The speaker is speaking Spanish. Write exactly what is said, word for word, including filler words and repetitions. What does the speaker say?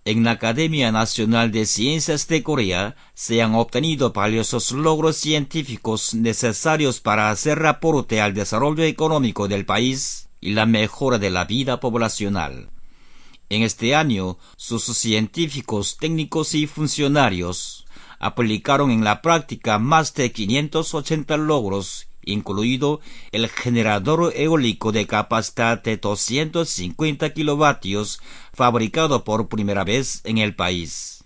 En la Academia Nacional de Ciencias de Corea se han obtenido valiosos logros científicos necesarios para hacer aporte al desarrollo económico del país y la mejora de la vida poblacional. En este año, sus científicos, técnicos y funcionarios aplicaron en la práctica más de quinientos ochenta logros, incluido el generador eólico de capacidad de doscientos cincuenta kilovatios fabricado por primera vez en el país.